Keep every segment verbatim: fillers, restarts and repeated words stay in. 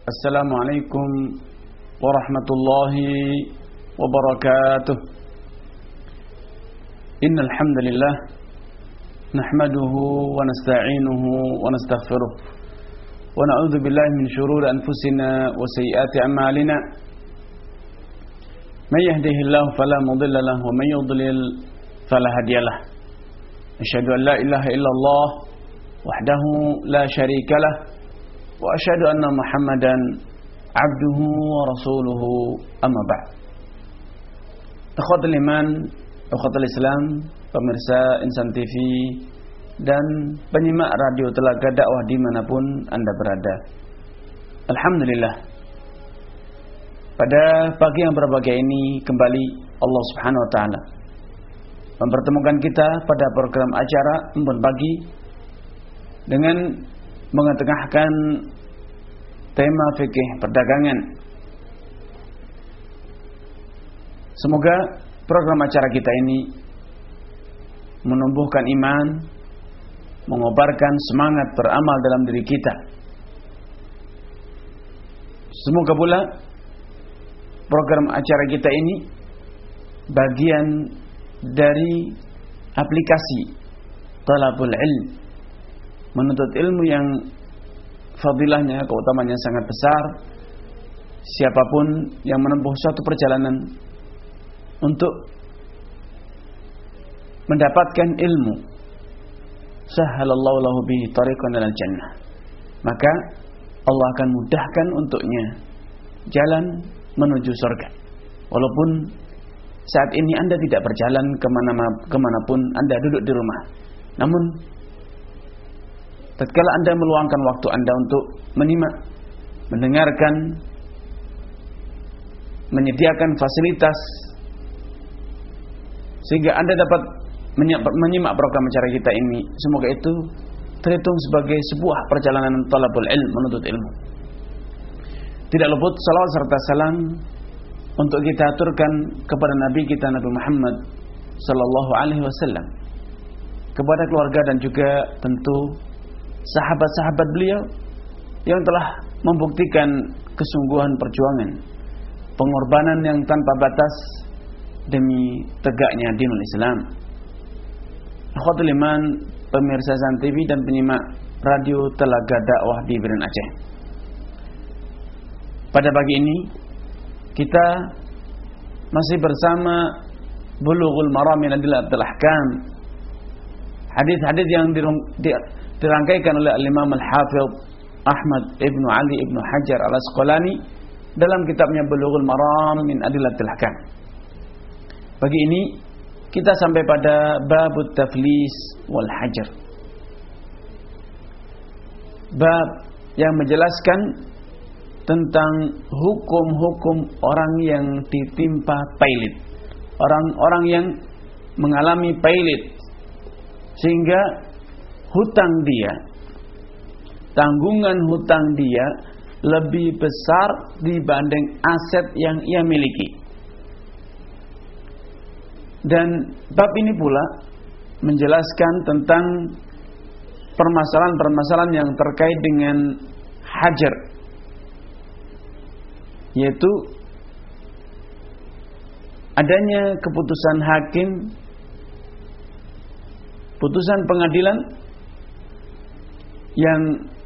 Assalamualaikum warahmatullahi wabarakatuh. Innal hamdalillah nahmaduhu wa nasta'inuhu wa nastaghfiruh wa na'udzu billahi min shururi anfusina wa sayyiati a'malina. May yahdihillahu fala mudilla lahu wa may yudlil fala hadiyalah. Asyhadu an la ilaha illallah wahdahu la syarika lah wa asyhadu anna Muhammadan abduhu wa rasuluhu, amma ba'd. Akhwatul iman, akhwatul Islam, pemirsa Insan T V dan penyimak radio Telaga Dakwah dimanapun Anda berada. Alhamdulillah, pada pagi yang berbahagia ini kembali Allah Subhanahu wa taala mempertemukan kita pada program acara Embun Pagi dengan mengetengahkan tema fikih perdagangan. Semoga program acara kita ini menumbuhkan iman, mengobarkan semangat beramal dalam diri kita. Semoga pula program acara kita ini bagian dari aplikasi talabul ilm, menuntut ilmu yang fadilahnya, keutamanya sangat besar. Siapapun yang menempuh suatu perjalanan untuk mendapatkan ilmu, sahhalallahu lahu bihi tariqan ilal jannah, maka Allah akan mudahkan untuknya jalan menuju surga. Walaupun saat ini Anda tidak berjalan kemana kemanapun, Anda duduk di rumah, namun tatkala Anda meluangkan waktu Anda untuk menyimak, mendengarkan, menyediakan fasilitas sehingga Anda dapat menyimak program acara kita ini, semoga itu terhitung sebagai sebuah perjalanan talabul ilm, menuntut ilmu. Tidak luput salawat serta salam untuk kita aturkan kepada Nabi kita, Nabi Muhammad sallallahu alaihi wasallam, kepada keluarga dan juga tentu sahabat-sahabat beliau yang telah membuktikan kesungguhan perjuangan, pengorbanan yang tanpa batas demi tegaknya dinul Islam. Akhwatul iman, pemirsa Insan T V dan penyimak radio Telaga Dakwah di Biren Aceh. Pada pagi ini kita masih bersama Bulughul Maram min Adillatil Ahkam, hadis-hadis yang dirangkaikan oleh Al-Imam Al-Hafidh Ahmad Ibnu Ali Ibnu Hajar Al-Asqalani dalam kitabnya Bulughul Maram min Adillatil Ahkam. Pagi ini kita sampai pada babut taflis wal hajar, bab yang menjelaskan tentang hukum-hukum orang yang ditimpa pailit, orang-orang yang mengalami pailit sehingga hutang dia, tanggungan hutang dia lebih besar dibanding aset yang ia miliki. Dan bab ini pula menjelaskan tentang permasalahan-permasalahan yang terkait dengan hajar, yaitu adanya keputusan hakim, putusan pengadilan yang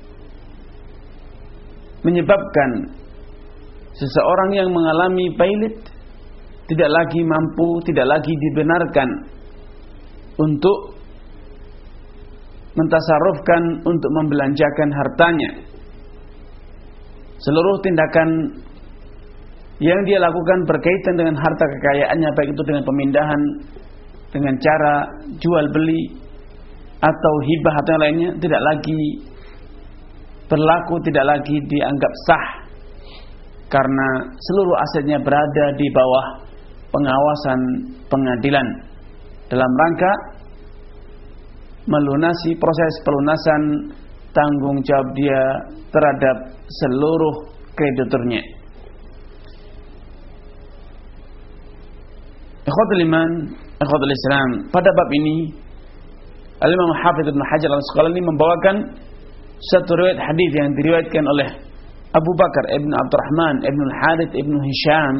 menyebabkan seseorang yang mengalami pailit tidak lagi mampu, tidak lagi dibenarkan untuk mentasarrufkan, untuk membelanjakan hartanya. Seluruh tindakan yang dia lakukan berkaitan dengan harta kekayaannya, baik itu dengan pemindahan, dengan cara jual beli atau hibah atau yang lainnya, tidak lagi berlaku, tidak lagi dianggap sah, karena seluruh asetnya berada di bawah pengawasan pengadilan dalam rangka melunasi proses pelunasan tanggung jawab dia terhadap seluruh krediturnya. Ikhwatul iman, ikhwatul Islam, pada bab ini Al-Imam Hafidh Ibnu Hajar Al-Asqalani membawakan satu riwayat hadis yang diriwayatkan oleh Abu Bakar ibn Abdurrahman ibn Al-Harith ibn Hisham,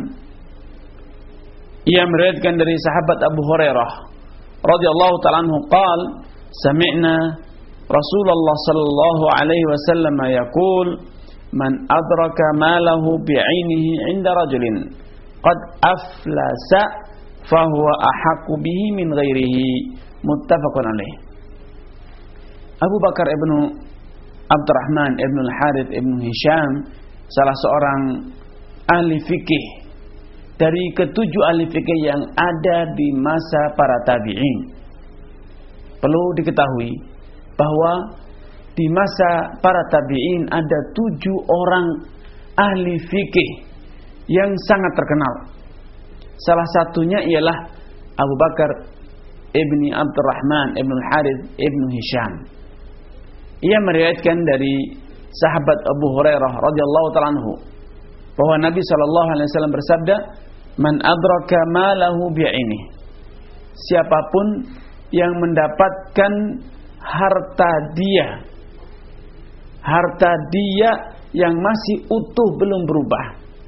ia meriwayatkan dari sahabat Abu Hurairah radhiyallahu ta'ala anhu qaal sami'na Rasulullah sallallahu alaihi wasallam yaqul man adraka malahu bi'ainihi 'inda rajulin qad aflasa fahuwa ahaqqu bihi min ghairihi, muttafaqun alaih. Abu Bakar ibn Abdurrahman ibn Al-Harith ibn Hisham, salah seorang ahli fikih dari ketujuh ahli fikih yang ada di masa para tabi'in. Perlu diketahui bahwa di masa para tabi'in ada tujuh orang ahli fikih yang sangat terkenal. Salah satunya ialah Abu Bakar ibni Abdurrahman ibn Al-Harith ibn Hisham. Ia meriwayatkan dari sahabat Abu Hurairah radhiyallahu ta'ala anhu bahwa Nabi sallallahu alaihi wasallam bersabda, "Man adraka malahu bi'ainihi." Siapapun yang mendapatkan harta dia, harta dia yang masih utuh belum berubah,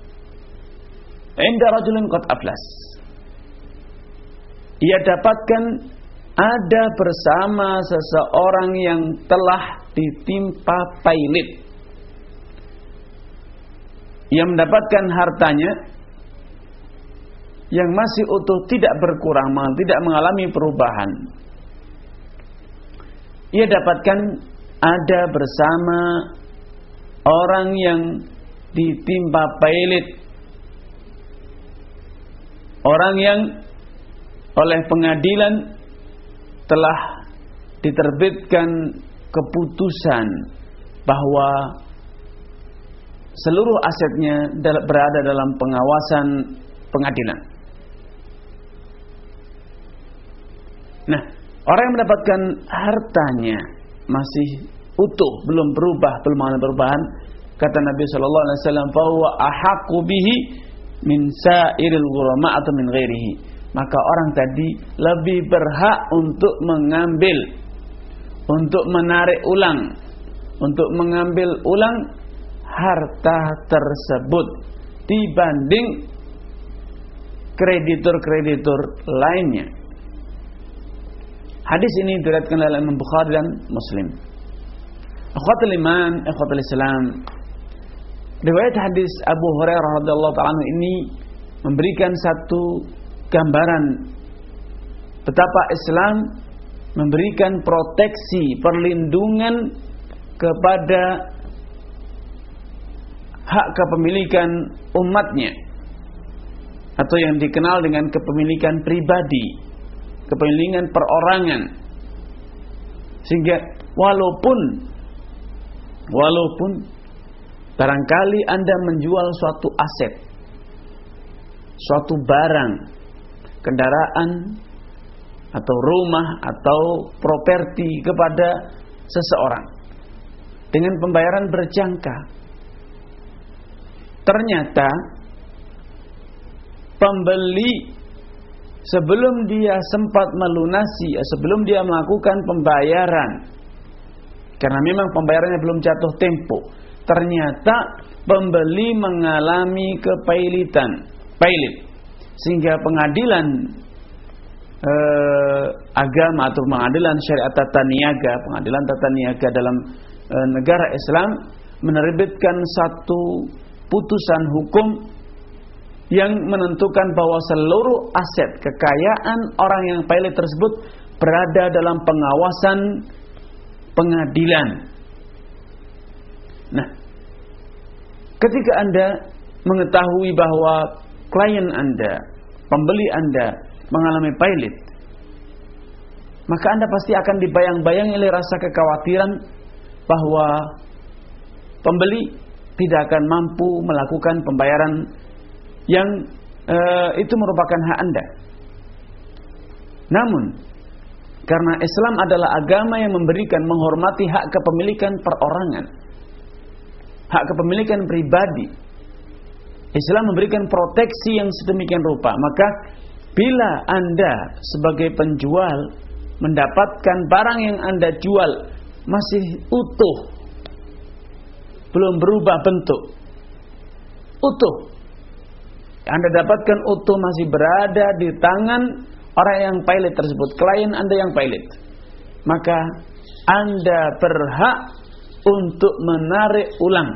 inda rajulin qad aflas, ia dapatkan ada bersama seseorang yang telah ditimpa pailit. Ia mendapatkan hartanya yang masih utuh, tidak berkurang, tidak mengalami perubahan. Ia dapatkan ada bersama orang yang ditimpa pailit, orang yang oleh pengadilan telah diterbitkan keputusan bahwa seluruh asetnya berada dalam pengawasan pengadilan. Nah, orang yang mendapatkan hartanya masih utuh, belum berubah, belum mengalami perubahan, kata Nabi sallallahu alaihi wasallam, "Fa huwa ahaqqu bihi min sa'iril ghurama atau min ghairihi." Maka orang tadi lebih berhak untuk mengambil, untuk menarik ulang, untuk mengambil ulang harta tersebut dibanding kreditur-kreditur lainnya. Hadis ini diriwayatkan oleh Imam Bukhari dan Muslim. Akhwatul iman, akhwatul Islam, riwayat hadis Abu Hurairah radhiyallahu ta'ala anhu ini memberikan satu gambaran betapa Islam memberikan proteksi, perlindungan kepada hak kepemilikan umatnya, atau yang dikenal dengan kepemilikan pribadi, kepemilikan perorangan. Sehingga walaupun walaupun barangkali Anda menjual suatu aset, suatu barang, kendaraan atau rumah atau properti kepada seseorang dengan pembayaran berjangka, ternyata pembeli sebelum dia sempat melunasi, sebelum dia melakukan pembayaran, karena memang pembayarannya belum jatuh tempo, ternyata pembeli mengalami kepailitan, pailit, sehingga pengadilan eh, agama atau pengadilan syariat tata niaga, pengadilan tata niaga dalam eh, negara Islam menerbitkan satu putusan hukum yang menentukan bahwa seluruh aset kekayaan orang yang pailit tersebut berada dalam pengawasan pengadilan. Nah, ketika Anda mengetahui bahwa klien Anda, pembeli Anda mengalami pailit, maka Anda pasti akan dibayang-bayangi oleh rasa kekhawatiran bahwa pembeli tidak akan mampu melakukan pembayaran yang uh, itu merupakan hak Anda. Namun, karena Islam adalah agama yang memberikan, menghormati hak kepemilikan perorangan, hak kepemilikan pribadi, Islam memberikan proteksi yang sedemikian rupa. Maka bila Anda sebagai penjual mendapatkan barang yang Anda jual masih utuh, belum berubah bentuk, utuh. Anda dapatkan utuh masih berada di tangan orang yang pilot tersebut, klien Anda yang pilot. Maka Anda berhak untuk menarik ulang.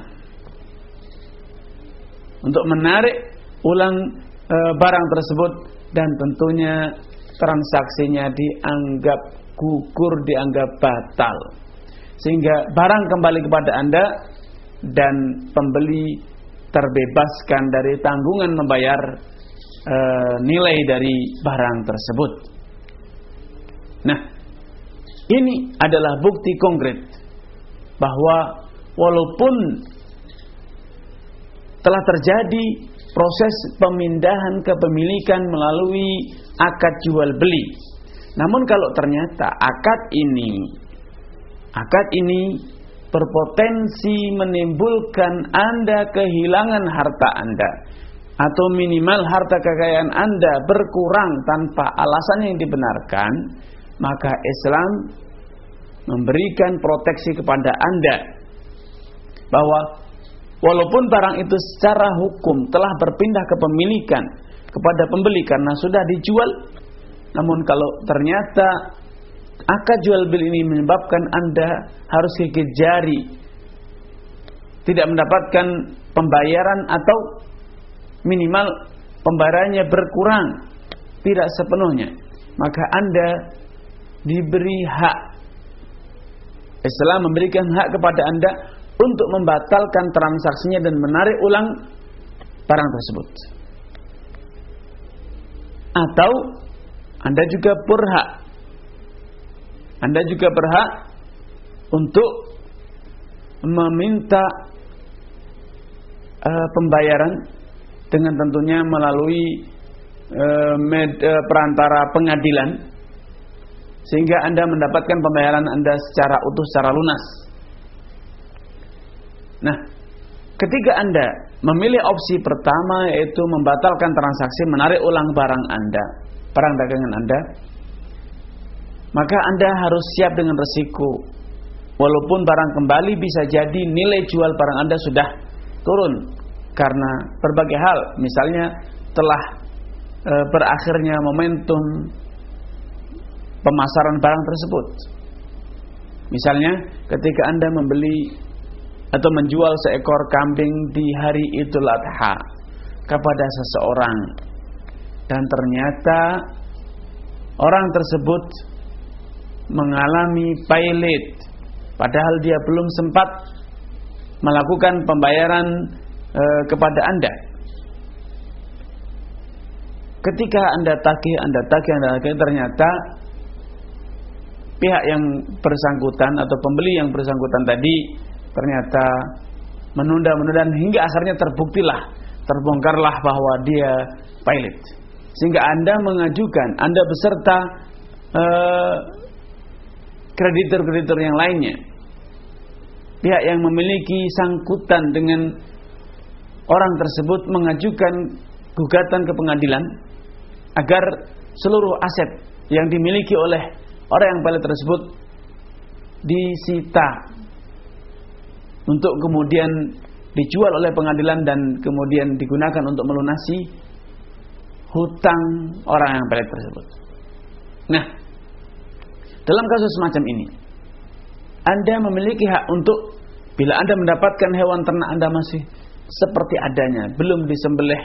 Untuk menarik ulang e, barang tersebut, dan tentunya transaksinya dianggap gugur, dianggap batal. Sehingga barang kembali kepada Anda dan pembeli terbebaskan dari tanggungan membayar e, nilai dari barang tersebut. Nah, ini adalah bukti konkret bahwa walaupun telah terjadi proses pemindahan kepemilikan melalui akad jual beli, namun kalau ternyata akad ini akad ini berpotensi menimbulkan Anda kehilangan harta Anda, atau minimal harta kekayaan Anda berkurang tanpa alasan yang dibenarkan, maka Islam memberikan proteksi kepada Anda bahwa walaupun barang itu secara hukum telah berpindah kepemilikan kepada pembeli karena sudah dijual, namun kalau ternyata akad jual beli ini menyebabkan Anda harus gigit jari, tidak mendapatkan pembayaran, atau minimal pembayarannya berkurang, tidak sepenuhnya, maka Anda diberi hak. Islam memberikan hak kepada Anda untuk membatalkan transaksinya dan menarik ulang barang tersebut. Atau Anda juga berhak Anda juga berhak untuk meminta uh, pembayaran dengan tentunya melalui uh, med, uh, perantara pengadilan, sehingga Anda mendapatkan pembayaran Anda secara utuh, secara lunas. Nah, ketika Anda memilih opsi pertama, yaitu membatalkan transaksi, menarik ulang barang Anda, barang dagangan Anda, maka Anda harus siap dengan resiko. Walaupun barang kembali, bisa jadi nilai jual barang Anda sudah turun karena berbagai hal, misalnya telah e, berakhirnya momentum pemasaran barang tersebut. Misalnya ketika Anda membeli atau menjual seekor kambing di hari Idul Adha kepada seseorang, dan ternyata orang tersebut mengalami pailit, padahal dia belum sempat melakukan pembayaran e, kepada Anda. Ketika Anda tagih, Anda tagih, Anda tagih, ternyata pihak yang bersangkutan atau pembeli yang bersangkutan tadi ternyata menunda-menunda, hingga akhirnya terbuktilah, terbongkarlah bahwa dia pailit, sehingga Anda mengajukan, Anda beserta eh, kreditur-kreditur yang lainnya, pihak yang memiliki sangkutan dengan orang tersebut, mengajukan gugatan ke pengadilan agar seluruh aset yang dimiliki oleh orang yang pailit tersebut disita untuk kemudian dijual oleh pengadilan dan kemudian digunakan untuk melunasi hutang orang yang pailit tersebut. Nah, dalam kasus semacam ini, Anda memiliki hak untuk, bila Anda mendapatkan hewan ternak Anda masih seperti adanya, belum disembelih,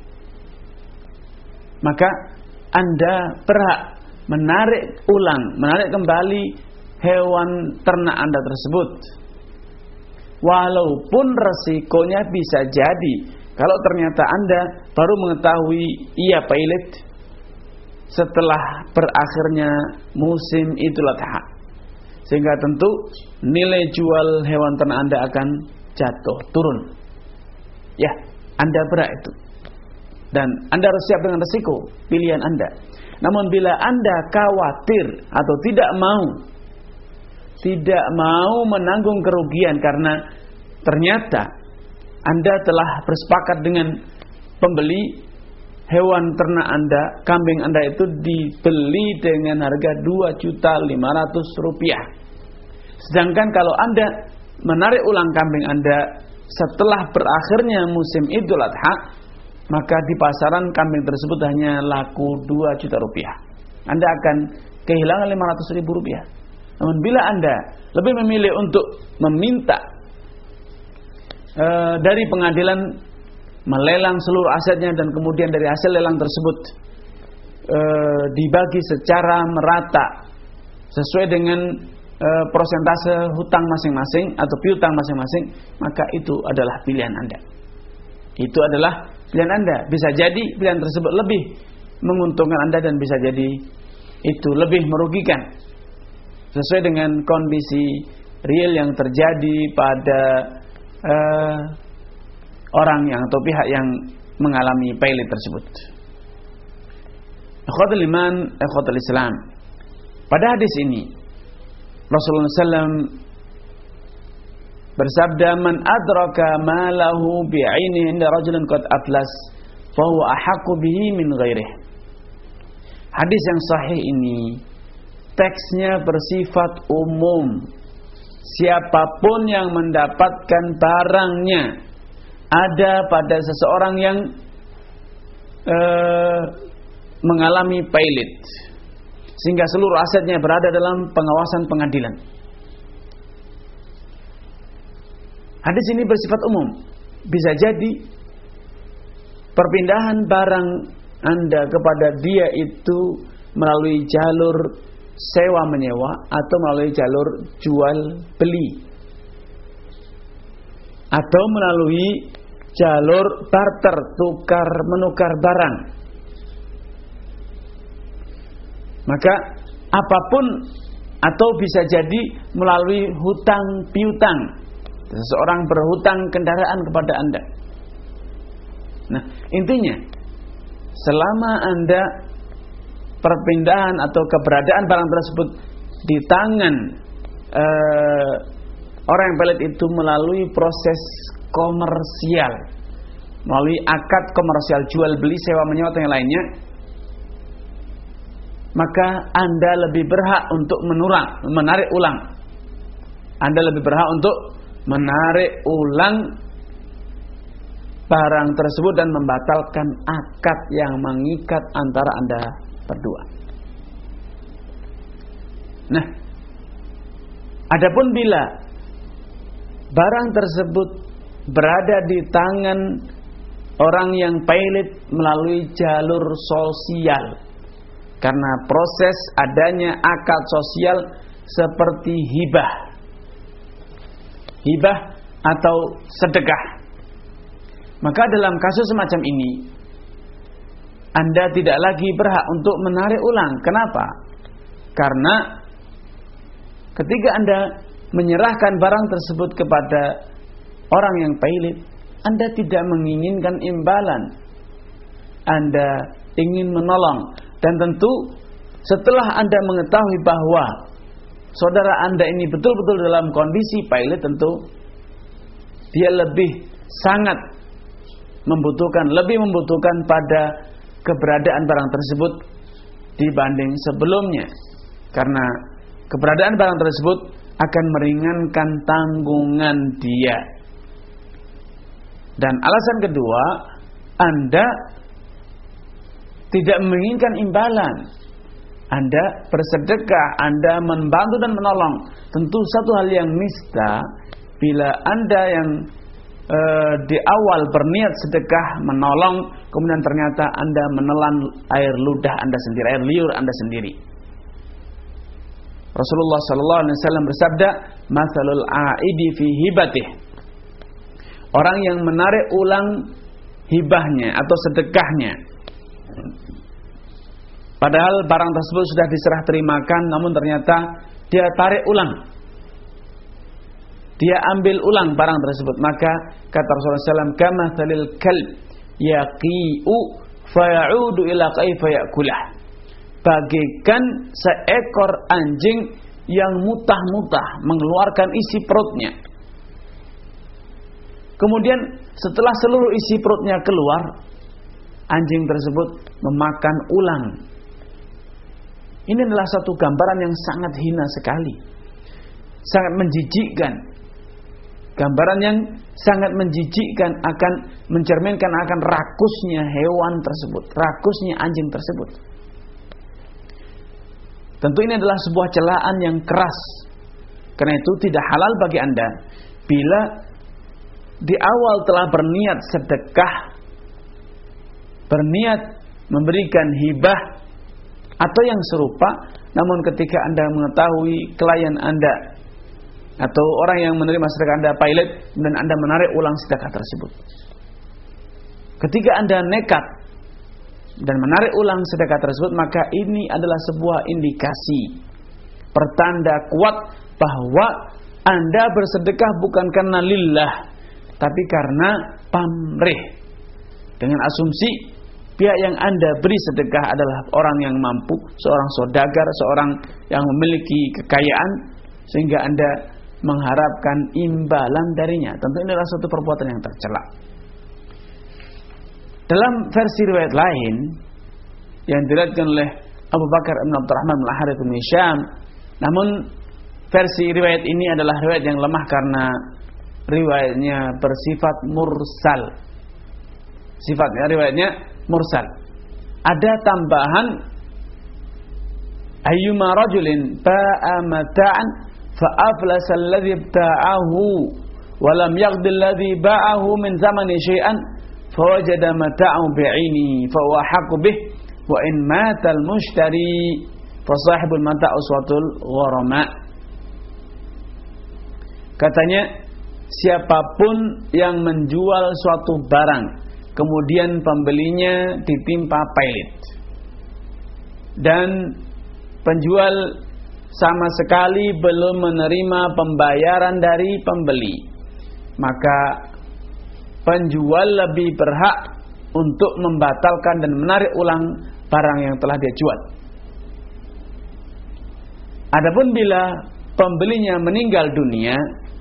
maka Anda berhak menarik ulang, menarik kembali hewan ternak Anda tersebut. Walaupun resikonya bisa jadi, kalau ternyata Anda baru mengetahui ia pailit setelah berakhirnya musim Idul Adha, sehingga tentu nilai jual hewan ternak Anda akan jatuh, turun. Ya, Anda berhak itu, dan Anda harus siap dengan resiko pilihan Anda. Namun bila Anda khawatir atau tidak mau tidak mau menanggung kerugian karena ternyata Anda telah bersepakat dengan pembeli, hewan ternak Anda, kambing Anda itu dibeli dengan harga dua juta lima ratus rupiah. Sedangkan kalau Anda menarik ulang kambing Anda setelah berakhirnya musim Idul Adha, maka di pasaran kambing tersebut hanya laku dua juta rupiah. Anda akan kehilangan lima ratus ribu rupiah. Namun bila Anda lebih memilih untuk meminta e, dari pengadilan melelang seluruh asetnya, dan kemudian dari hasil lelang tersebut e, dibagi secara merata sesuai dengan e, prosentase hutang masing-masing atau piutang masing-masing, maka itu adalah pilihan Anda. Itu adalah pilihan Anda. Bisa jadi pilihan tersebut lebih menguntungkan Anda, dan bisa jadi itu lebih merugikan sesuai dengan kondisi real yang terjadi pada uh, orang yang atau pihak yang mengalami pailit tersebut. Ikhwatul iman, ikhwatul Islam. Pada hadis ini Rasulullah shallallahu alaihi wasallam bersabda, "Man adraka malahu bi'ainihi inda rajulin qad aflas, fa huwa ahaqqu bihi min ghairihi." Hadis yang sahih ini teksnya bersifat umum. Siapapun yang mendapatkan barangnya ada pada seseorang yang uh, mengalami pailit, sehingga seluruh asetnya berada dalam pengawasan pengadilan. Hadis ini bersifat umum. Bisa jadi perpindahan barang Anda kepada dia itu melalui jalur sewa menyewa atau melalui jalur jual beli, atau melalui jalur barter, tukar menukar barang. Maka apapun, atau bisa jadi melalui hutang piutang. Seseorang berhutang kendaraan kepada Anda. Nah, intinya selama Anda perpindahan atau keberadaan barang tersebut di tangan eh, orang yang pelit itu melalui proses komersial, melalui akad komersial jual beli, sewa menyewa atau yang lainnya, maka Anda lebih berhak untuk menurang, menarik ulang. Anda lebih berhak untuk menarik ulang barang tersebut dan membatalkan akad yang mengikat antara Anda berdua. Nah, adapun bila barang tersebut berada di tangan orang yang pailit melalui jalur sosial, karena proses adanya akad sosial seperti hibah, hibah atau sedekah, maka dalam kasus semacam ini Anda tidak lagi berhak untuk menarik ulang. Kenapa? Karena ketika Anda menyerahkan barang tersebut kepada orang yang pailit, Anda tidak menginginkan imbalan, Anda ingin menolong. Dan tentu setelah Anda mengetahui bahwa saudara Anda ini betul-betul dalam kondisi pailit, tentu dia lebih sangat membutuhkan, lebih membutuhkan pada keberadaan barang tersebut dibanding sebelumnya, karena keberadaan barang tersebut akan meringankan tanggungan dia. Dan alasan kedua, Anda tidak menginginkan imbalan, Anda bersedekah, Anda membantu dan menolong. Tentu satu hal yang nista bila Anda yang e, di awal berniat sedekah menolong, kemudian ternyata Anda menelan air ludah Anda sendiri, air liur Anda sendiri. Rasulullah sallallahu alaihi wasallam bersabda, "Matsalul aidi fi hibatih." Orang yang menarik ulang hibahnya atau sedekahnya, padahal barang tersebut sudah diserah terimakan, namun ternyata dia tarik ulang, dia ambil ulang barang tersebut, maka kata Rasulullah sallallahu alaihi wasallam, "Kamatsalil kalb yaqi'u fayaudu ila kaifa yakulah." Bagaikan seekor anjing yang mutah-mutah mengeluarkan isi perutnya, kemudian setelah seluruh isi perutnya keluar, anjing tersebut memakan ulang. Ini adalah satu gambaran yang sangat hina sekali, sangat menjijikkan. gambaran yang sangat menjijikkan, akan mencerminkan akan rakusnya hewan tersebut, rakusnya anjing tersebut. Tentu ini adalah sebuah celaan yang keras. Karena itu tidak halal bagi Anda bila di awal telah berniat sedekah, berniat memberikan hibah atau yang serupa, namun ketika Anda mengetahui klien Anda atau orang yang menerima sedekah Anda pilot dan Anda menarik ulang sedekah tersebut. Ketika Anda nekat dan menarik ulang sedekah tersebut, maka ini adalah sebuah indikasi, pertanda kuat bahwa Anda bersedekah bukan karena lillah, tapi karena pamrih. Dengan asumsi pihak yang Anda beri sedekah adalah orang yang mampu, seorang saudagar, seorang yang memiliki kekayaan, sehingga Anda mengharapkan imbalan darinya. Tentu ini adalah suatu perbuatan yang tercela. Dalam versi riwayat lain yang diriwayatkan oleh Abu Bakar bin Abdurrahman bin Al-Harits bin Hisham, namun versi riwayat ini adalah riwayat yang lemah karena riwayatnya bersifat mursal. Sifatnya riwayatnya mursal. Ada tambahan ayyuma rajulin ba'a mata'an fa aflasa alladhi ibta'ahu wa lam yaghdi alladhi ba'ahu min zamani syai'an fa wajada mata'ahu bi'ini fa huwa haqqu bih wa in mata al-mushtari fa sahibul mata' uswatul gharama. Katanya, siapapun yang menjual suatu barang kemudian pembelinya ditimpa pailit dan penjual sama sekali belum menerima pembayaran dari pembeli, maka penjual lebih berhak untuk membatalkan dan menarik ulang barang yang telah dia jual. Adapun bila pembelinya meninggal dunia,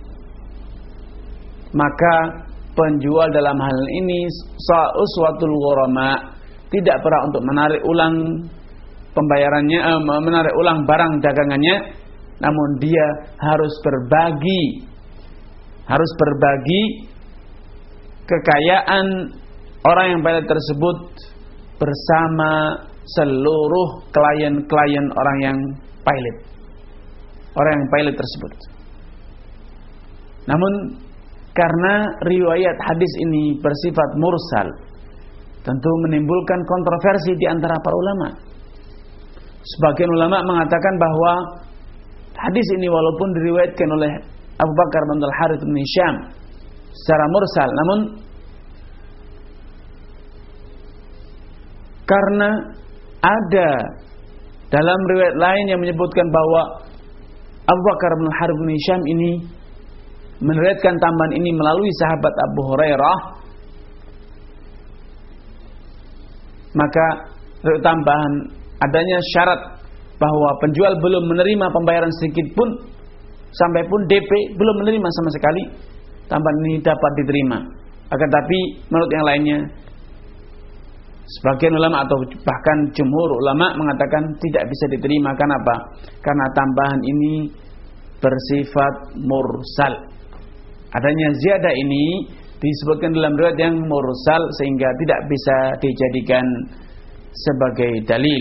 maka penjual dalam hal ini uswatul gharama, tidak berhak untuk menarik ulang pembayarannya, eh, menarik ulang barang dagangannya, namun dia harus berbagi, harus berbagi kekayaan orang yang pilot tersebut bersama seluruh klien-klien orang yang pilot, orang yang pilot tersebut. Namun karena riwayat hadis ini bersifat mursal, tentu menimbulkan kontroversi di antara para ulama. Sebagian ulama mengatakan bahwa hadis ini walaupun diriwayatkan oleh Abu Bakar bin Al-Harits bin Hisham secara mursal, namun karena ada dalam riwayat lain yang menyebutkan bahwa Abu Bakar bin Al-Harits bin Hisham ini meriwayatkan tambahan ini melalui sahabat Abu Hurairah, maka tambahan adanya syarat bahwa penjual belum menerima pembayaran sedikit pun, sampai pun D P belum menerima sama sekali, tambahan ini dapat diterima. Akan tapi menurut yang lainnya, sebagian ulama atau bahkan jumhur ulama mengatakan tidak bisa diterima. Kenapa? Karena tambahan ini bersifat mursal. Adanya ziyadah ini disebutkan dalam riwayat yang mursal sehingga tidak bisa dijadikan sebagai dalil.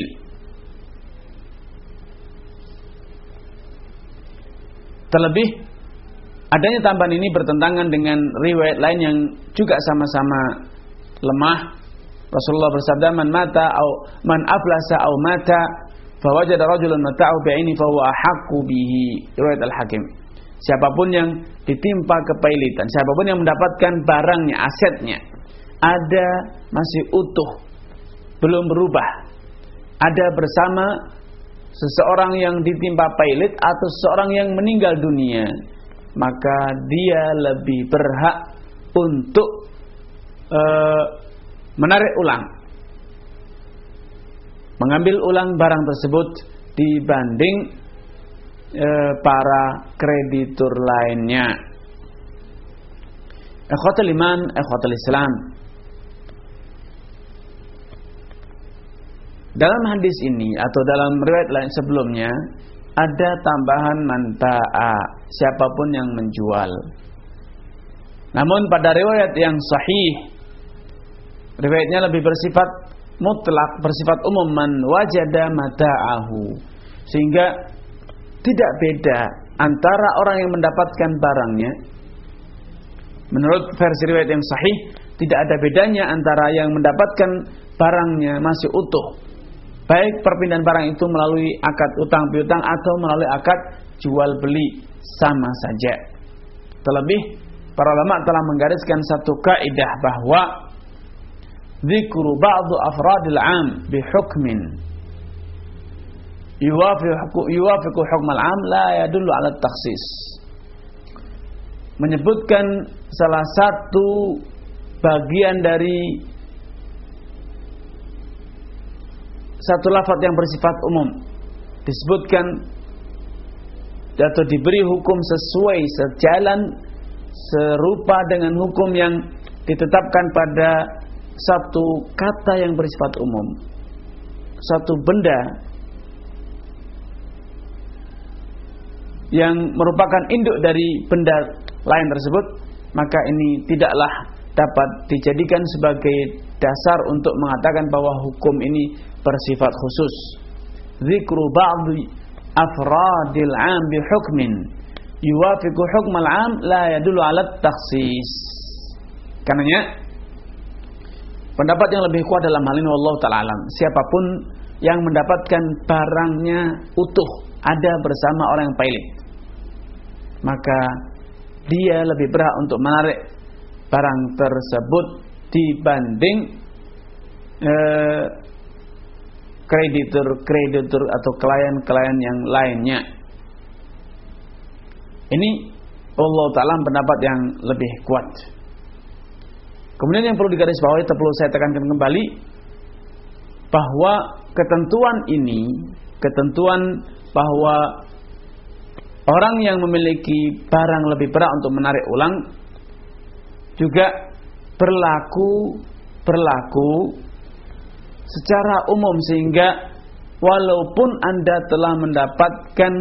Terlebih adanya tambahan ini bertentangan dengan riwayat lain yang juga sama-sama lemah. Rasulullah bersabda, "Man mata au man aflasa au mata fa wajada rajulan mata'u bi'ini fa huwa ahaqqu bihi." Riwayat Al-Hakim. Siapapun yang ditimpa kepailitan, siapapun yang mendapatkan barangnya, asetnya ada masih utuh, belum berubah, ada bersama seseorang yang ditimpa pailit atau seseorang yang meninggal dunia, maka dia lebih berhak untuk uh, menarik ulang, mengambil ulang barang tersebut dibanding para kreditur lainnya. Ikhwatul iman, ikhwatul Islam, dalam hadis ini atau dalam riwayat lain sebelumnya ada tambahan manta'a, siapapun yang menjual. Namun pada riwayat yang sahih, riwayatnya lebih bersifat mutlak, bersifat umum, man wajada mata'ahu, sehingga tidak beda antara orang yang mendapatkan barangnya. Menurut versi riwayat yang sahih, tidak ada bedanya antara yang mendapatkan barangnya masih utuh, baik perpindahan barang itu melalui akad utang piutang atau melalui akad jual beli, sama saja. Terlebih para ulama telah menggariskan satu kaidah bahwa dzikru ba'du afradil 'am bi hukmin yuwafiqu yuwafiqu hukmal 'am la yadullu 'ala takhsis. Menyebutkan salah satu bagian dari satu lafaz yang bersifat umum, disebutkan atau diberi hukum sesuai, sejalan, serupa dengan hukum yang ditetapkan pada satu kata yang bersifat umum, satu benda yang merupakan induk dari benda lain tersebut, maka ini tidaklah dapat dijadikan sebagai dasar untuk mengatakan bahwa hukum ini bersifat khusus. Dzikru ba'dhi afradil 'am bi hukmin yuwafiqu hukmal 'am la yadullu 'ala takhsis. Karenanya pendapat yang lebih kuat dalam hal ini wallahu ta'ala alam, siapapun yang mendapatkan barangnya utuh ada bersama orang yang pailit, maka dia lebih berhak untuk menarik barang tersebut dibanding eh, kreditur-kreditur atau klien-klien yang lainnya. Ini Allah Ta'ala pendapat yang lebih kuat. Kemudian yang perlu digarisbawahi, perlu saya tekankan kembali, bahwa ketentuan ini, ketentuan bahwa orang yang memiliki barang lebih berhak untuk menarik ulang juga berlaku berlaku secara umum, sehingga walaupun Anda telah mendapatkan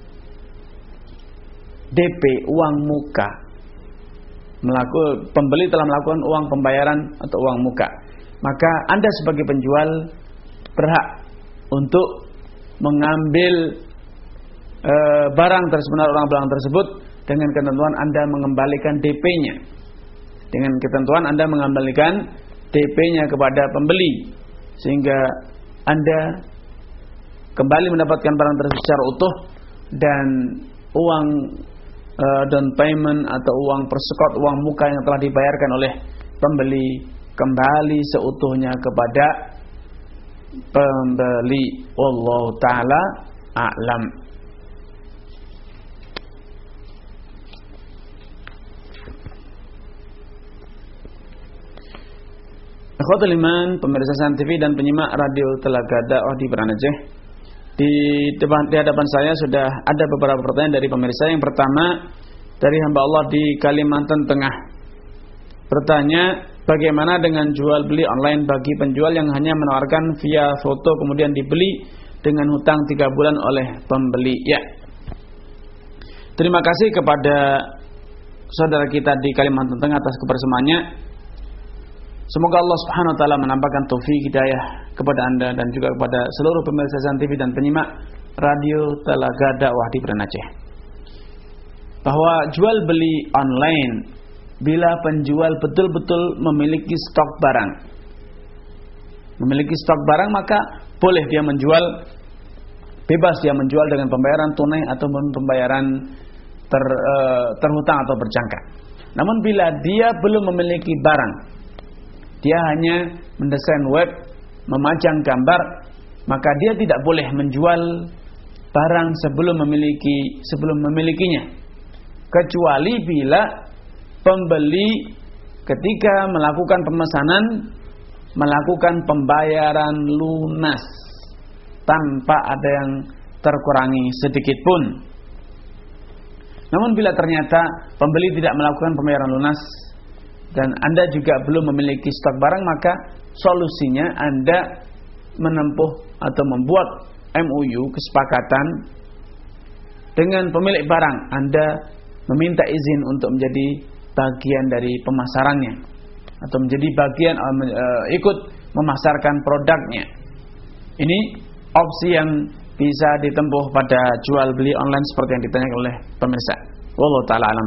D P uang muka, melakukan pembeli telah melakukan uang pembayaran atau uang muka, maka Anda sebagai penjual berhak untuk mengambil e, barang tersebut, orang barang tersebut dengan ketentuan Anda mengembalikan D P-nya. Dengan ketentuan Anda mengembalikan D P-nya kepada pembeli, sehingga Anda kembali mendapatkan barang tersebut secara utuh, dan uang e, down payment atau uang persekot, uang muka yang telah dibayarkan oleh pembeli kembali seutuhnya kepada pembeli. Wallahu ta'ala a'lam. Ikhwatul iman, pemirsa San T V dan penyimak radio Telaga Dakwah di Peran Aceh. Di depan di hadapan saya sudah ada beberapa pertanyaan dari pemirsa. Yang pertama dari hamba Allah di Kalimantan Tengah. Bertanya, bagaimana dengan jual beli online bagi penjual yang hanya menawarkan via foto kemudian dibeli dengan hutang tiga bulan oleh pembeli? Ya. Terima kasih kepada saudara kita di Kalimantan Tengah atas kebersamaannya. Semoga Allah Subhanahu wa taala menampakkan taufik hidayah kepada Anda dan juga kepada seluruh pemirsa San T V dan penyimak radio Telaga Dakwah di Peran Aceh. Bahwa jual beli online, bila penjual betul-betul memiliki stok barang, memiliki stok barang, maka boleh dia menjual, bebas dia menjual dengan pembayaran tunai ataupun pembayaran ter, uh, terhutang atau berjangka. Namun bila dia belum memiliki barang, dia hanya mendesain web, memajang gambar, maka dia tidak boleh menjual barang sebelum memiliki sebelum memilikinya, kecuali bila pembeli ketika melakukan pemesanan melakukan pembayaran lunas tanpa ada yang terkurangi sedikit pun. Namun bila ternyata pembeli tidak melakukan pembayaran lunas dan Anda juga belum memiliki stok barang, maka solusinya Anda menempuh atau membuat M O U, kesepakatan dengan pemilik barang. Anda meminta izin untuk menjadi bagian dari pemasarannya atau menjadi bagian uh, ikut memasarkan produknya. Ini opsi yang bisa ditempuh pada jual beli online seperti yang ditanyakan oleh pemirsa. Wallahu taala alam.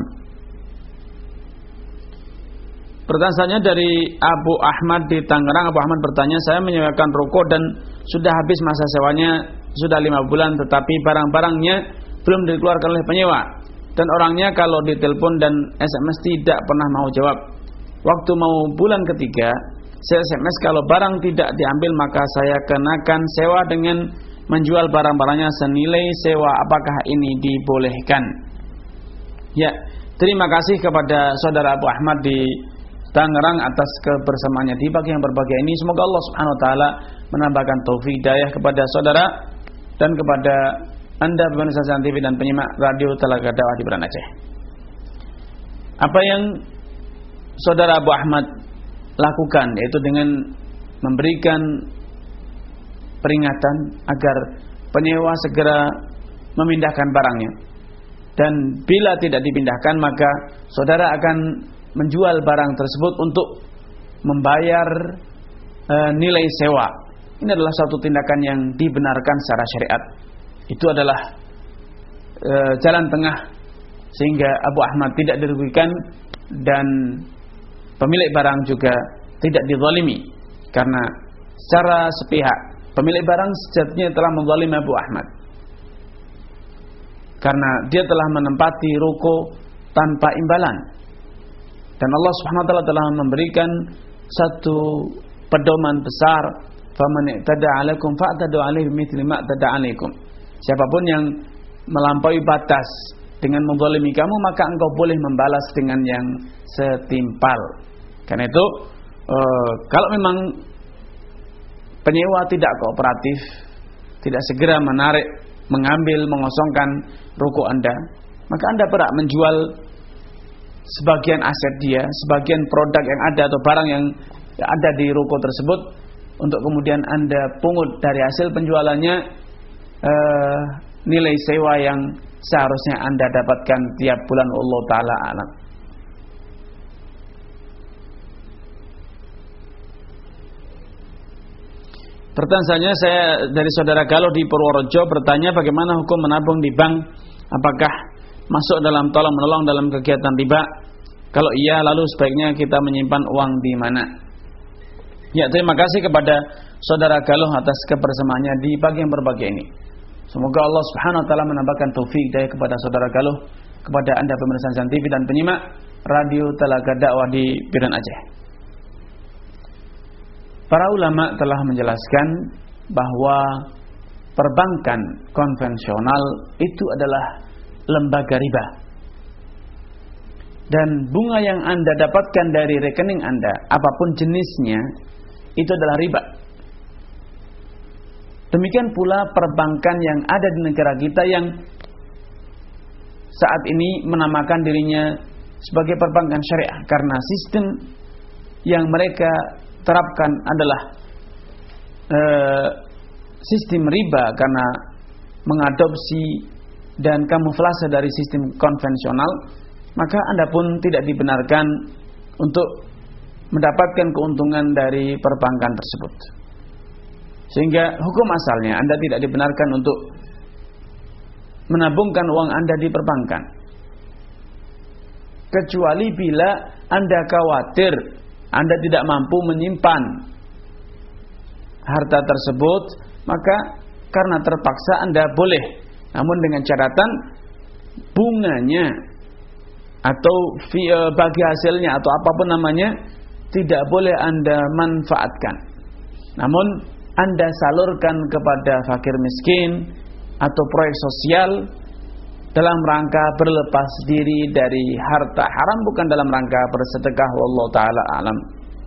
Pertanyaan selanjutnya dari Abu Ahmad di Tangerang. Abu Ahmad bertanya, saya menyewakan ruko dan sudah habis masa sewanya sudah lima bulan, tetapi barang-barangnya belum dikeluarkan oleh penyewa, dan orangnya kalau ditelepon dan S M S tidak pernah mau jawab. Waktu mau bulan ketiga, saya S M S kalau barang tidak diambil maka saya kenakan sewa dengan menjual barang-barangnya senilai sewa. Apakah ini dibolehkan? Ya, terima kasih kepada saudara Abu Ahmad di Tangerang atas kebersamaannya di pagi yang berbahagia ini. Semoga Allah Subhanahu wa taala menambahkan taufik hidayah kepada saudara dan kepada Anda pemirsa Zain T V dan penyimak radio Telaga Dakwah di Beran Aceh. Apa yang saudara Abu Ahmad lakukan yaitu dengan memberikan peringatan agar penyewa segera memindahkan barangnya, dan bila tidak dipindahkan maka saudara akan menjual barang tersebut untuk membayar e, nilai sewa. Ini adalah suatu tindakan yang dibenarkan secara syariat. Itu adalah e, jalan tengah sehingga Abu Ahmad tidak dirugikan dan pemilik barang juga tidak dizalimi, karena secara sepihak pemilik barang sejatinya telah menzalimi Abu Ahmad karena dia telah menempati ruko tanpa imbalan, dan Allah Subhanahu wa taala telah memberikan satu pedoman besar, faman i'tada 'alaikum fa'tadu 'alaihi bimithli ma i'tada 'alaikum. Siapapun yang melampaui batas dengan menzalimi kamu, maka engkau boleh membalas dengan yang setimpal. Karena itu e, kalau memang penyewa tidak kooperatif, tidak segera menarik, mengambil, mengosongkan ruko Anda, maka Anda berhak menjual sebagian aset dia, sebagian produk yang ada atau barang yang ada di ruko tersebut, untuk kemudian Anda pungut dari hasil penjualannya eh, nilai sewa yang seharusnya Anda dapatkan tiap bulan. Allah taala alam. Pertanyaan selanjutnya saya dari saudara Galuh di Purworejo bertanya, bagaimana hukum menabung di bank? Apakah masuk dalam tolong menolong dalam kegiatan riba? Kalau iya, lalu sebaiknya kita menyimpan uang di mana? Ya, terima kasih kepada saudara Galuh atas kebersamaannya di pagi yang berbahagia ini. Semoga Allah Subhanahu wa taala menambahkan taufik hidayah kepada saudara Galuh, kepada Anda pemirsa Zain T V dan penyimak radio Telaga Dakwah di Biren Aceh. Para ulama telah menjelaskan bahwa perbankan konvensional itu adalah lembaga riba, dan bunga yang Anda dapatkan dari rekening Anda, apapun jenisnya, itu adalah riba. Demikian pula perbankan yang ada di negara kita yang saat ini menamakan dirinya sebagai perbankan syariah, karena sistem yang mereka terapkan adalah e, sistem riba, karena mengadopsi dan kamuflase dari sistem konvensional, maka Anda pun tidak dibenarkan untuk mendapatkan keuntungan dari perbankan tersebut. Sehingga hukum asalnya Anda tidak dibenarkan untuk menabungkan uang Anda di perbankan, kecuali bila Anda khawatir Anda tidak mampu menyimpan harta tersebut, maka karena terpaksa Anda boleh, namun dengan catatan bunganya atau bagi hasilnya atau apapun namanya tidak boleh Anda manfaatkan, namun Anda salurkan kepada fakir miskin atau proyek sosial dalam rangka berlepas diri dari harta haram, bukan dalam rangka bersedekah. Wallahu taala alam.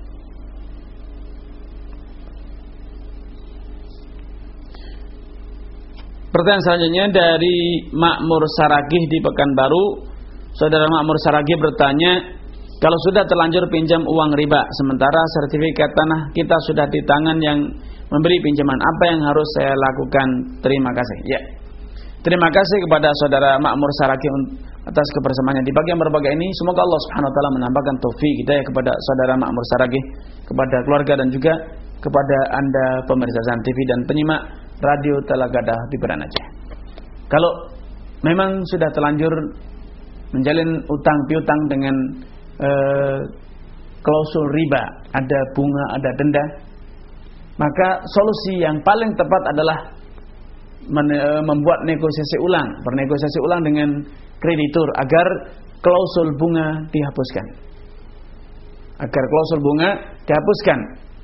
Pertanyaan selanjutnya dari Makmur Saragih di Pekanbaru. Saudara Makmur Saragih bertanya, kalau sudah terlanjur pinjam uang riba, sementara sertifikat tanah kita sudah di tangan yang memberi pinjaman, apa yang harus saya lakukan? Terima kasih. Ya, Terima kasih kepada saudara Makmur Saragi atas kebersamaannya di pagi yang berbahagia ini. Semoga Allah Subhanahu wa taala menambahkan taufik hidayah kepada saudara Makmur Saragi, kepada keluarga dan juga kepada Anda pemirsa Zan T V dan penyimak radio Talagadah di Beran Aceh. Kalau memang sudah terlanjur menjalin utang piutang dengan eh, klausul riba, ada bunga, ada denda, maka solusi yang paling tepat adalah membuat negosiasi ulang, bernegosiasi ulang dengan kreditur agar klausul bunga dihapuskan. Agar klausul bunga dihapuskan.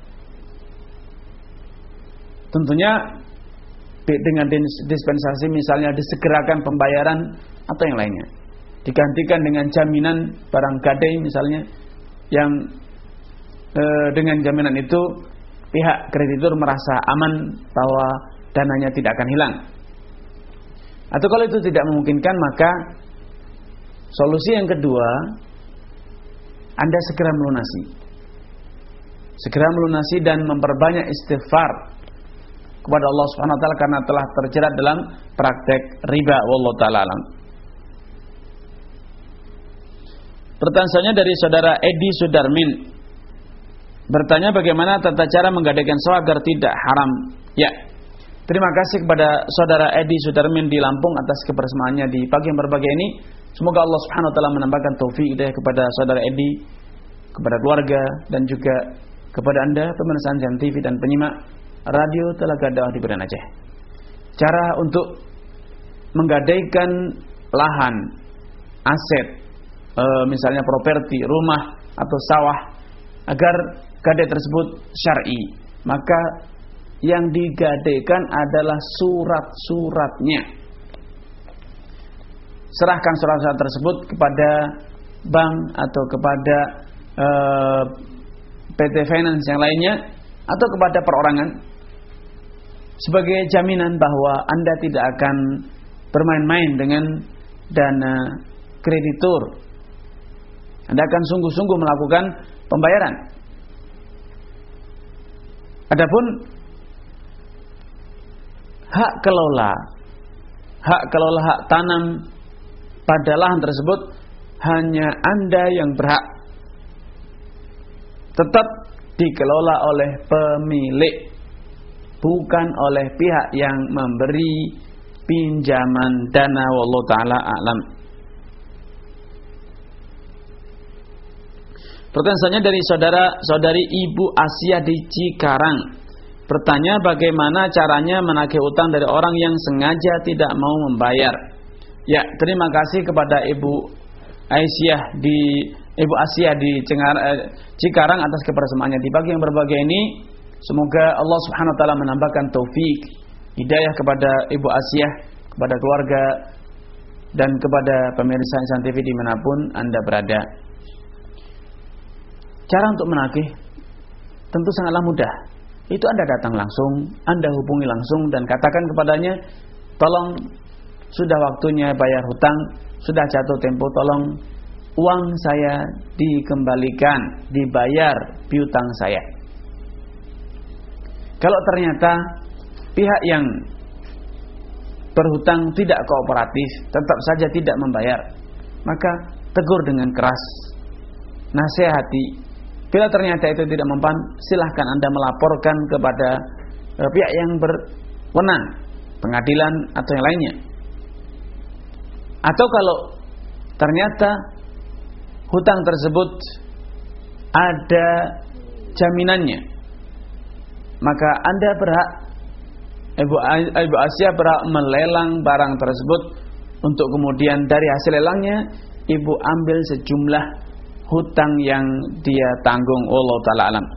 Tentunya dengan dispensasi misalnya disegerakan pembayaran atau yang lainnya. Digantikan dengan jaminan barang gadai misalnya yang e, dengan jaminan itu pihak kreditur merasa aman bahwa dananya tidak akan hilang. Atau kalau itu tidak memungkinkan, maka solusi yang kedua, Anda segera melunasi. Segera melunasi dan memperbanyak istighfar kepada Allah Subhanahu wa taala karena telah terjerat dalam praktek riba. Wallahu taala alam. Pertanyaan selanjutnya dari saudara Edi Sudarmin, bertanya bagaimana tata cara menggadaikan sawah agar tidak haram. Ya, terima kasih kepada saudara Edi Sudarmin di Lampung atas kebersamaannya di pagi yang berbahagia ini. Semoga Allah Subhanahu wa taala menambahkan taufik hidayah kepada saudara Edi, kepada keluarga dan juga kepada Anda pemirsa Zan T V dan penyimak radio Talagadah di Beran Aceh. Cara untuk menggadaikan lahan, aset, e, misalnya properti, rumah atau sawah agar gadai tersebut syar'i, maka yang digadaikan adalah surat-suratnya. Serahkan surat-surat tersebut kepada bank atau kepada uh, P T Finance yang lainnya atau kepada perorangan sebagai jaminan bahwa Anda tidak akan bermain-main dengan dana kreditur. Anda akan sungguh-sungguh melakukan pembayaran. Adapun hak kelola, hak kelola hak tanam pada lahan tersebut hanya Anda yang berhak. Tetap dikelola oleh pemilik, bukan oleh pihak yang memberi pinjaman dana. Wallahu taala a'lam. Pertanyaannya dari saudara-saudari Ibu Asia di Cikarang. Bertanya bagaimana caranya menagih utang dari orang yang sengaja tidak mau membayar. Ya, terima kasih kepada Ibu Aisyah di Ibu Asia di Cikarang atas kebersamaannya di pagi yang berbahagia ini. Semoga Allah Subhanahu wa taala menambahkan taufik hidayah kepada Ibu Asia, kepada keluarga dan kepada pemirsa Zan T V dimanapun Anda berada. Cara untuk menagih tentu sangatlah mudah. Itu Anda datang langsung, Anda hubungi langsung dan katakan kepadanya, tolong sudah waktunya bayar hutang, sudah jatuh tempo, tolong uang saya dikembalikan, dibayar piutang saya. Kalau ternyata pihak yang berhutang tidak kooperatif, tetap saja tidak membayar, maka tegur dengan keras, nasihati. Bila ternyata itu tidak mempan, silahkan Anda melaporkan kepada eh, pihak yang berwenang, pengadilan atau yang lainnya. Atau kalau ternyata hutang tersebut ada jaminannya, maka Anda berhak, Ibu, Ibu Asia berhak melelang barang tersebut untuk kemudian dari hasil lelangnya Ibu ambil sejumlah hutang yang dia tanggung. Allah taala alam.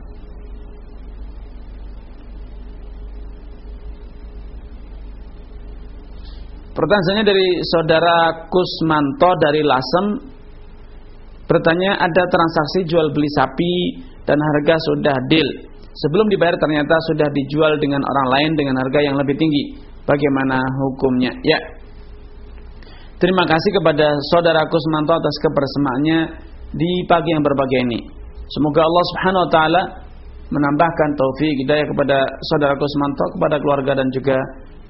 Pertanyaannya dari saudara Kusmanto dari Lasem, bertanya ada transaksi jual beli sapi dan harga sudah deal, sebelum dibayar ternyata sudah dijual dengan orang lain dengan harga yang lebih tinggi, bagaimana hukumnya? Ya, terima kasih kepada saudara Kusmanto atas kebersamaannya di pagi yang berbahagia ini. Semoga Allah Subhanahu wa taala menambahkan taufik hidayah kepada saudara Kusmanto, kepada keluarga dan juga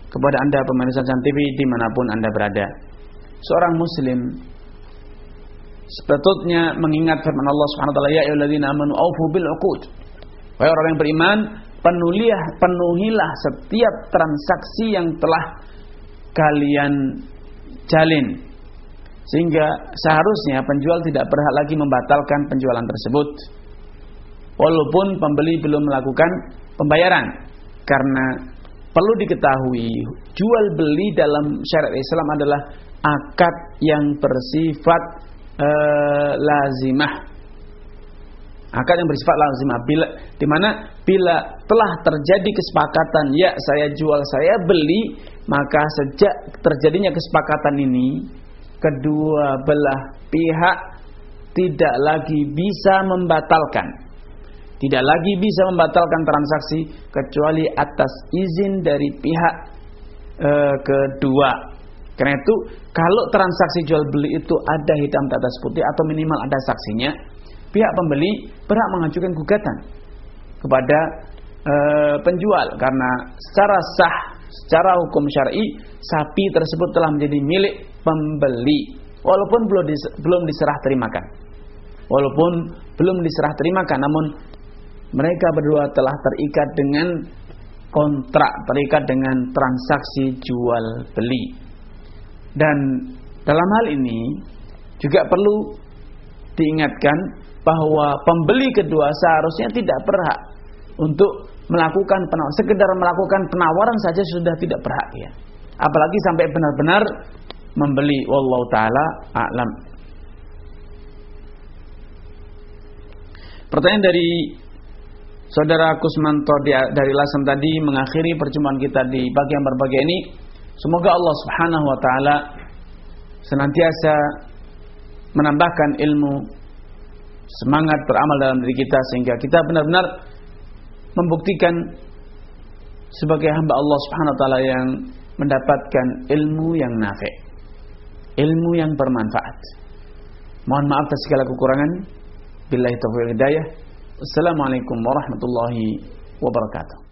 kepada Anda pemirsa Jam T V dimanapun Anda berada. Seorang muslim sepatutnya mengingat firman Allah Subhanahu wa taala, ya ayyuhalladzina amanu aufu bil uqud. Wahai orang yang beriman, penuhilah penuhilah setiap transaksi yang telah kalian jalin. Sehingga seharusnya penjual tidak berhak lagi membatalkan penjualan tersebut walaupun pembeli belum melakukan pembayaran. Karena perlu diketahui, jual beli dalam syariat Islam adalah akad yang bersifat uh, lazimah. Akad yang bersifat lazimah, bila, di mana bila telah terjadi kesepakatan, ya saya jual, saya beli, maka sejak terjadinya kesepakatan ini, kedua belah pihak tidak lagi bisa membatalkan, tidak lagi bisa membatalkan transaksi kecuali atas izin dari pihak uh, kedua. Karena itu, kalau transaksi jual beli itu ada hitam di atas putih atau minimal ada saksinya, pihak pembeli berhak mengajukan gugatan kepada e, penjual, karena secara sah, secara hukum syar'i sapi tersebut telah menjadi milik pembeli walaupun belum dis, belum diserah terimakan. Walaupun belum diserah terimakan, namun mereka berdua telah terikat dengan kontrak, terikat dengan transaksi jual beli. Dan dalam hal ini juga perlu diingatkan bahwa pembeli kedua seharusnya tidak berhak untuk melakukan penawaran, sekedar melakukan penawaran saja sudah tidak berhak ya. Apalagi sampai benar-benar membeli. Wallahu taala a'lam. Pertanyaan dari Saudara Kusmanto dari Lasem tadi mengakhiri perjumpaan kita di pagi yang berbahagia ini. Semoga Allah Subhanahu wa taala senantiasa menambahkan ilmu, semangat beramal dalam diri kita sehingga kita benar-benar membuktikan sebagai hamba Allah Subhanahu wa taala yang mendapatkan ilmu yang nafi', ilmu yang bermanfaat. Mohon maaf atas segala kekurangan. Billahi taufiq wal hidayah. Assalamualaikum warahmatullahi wabarakatuh.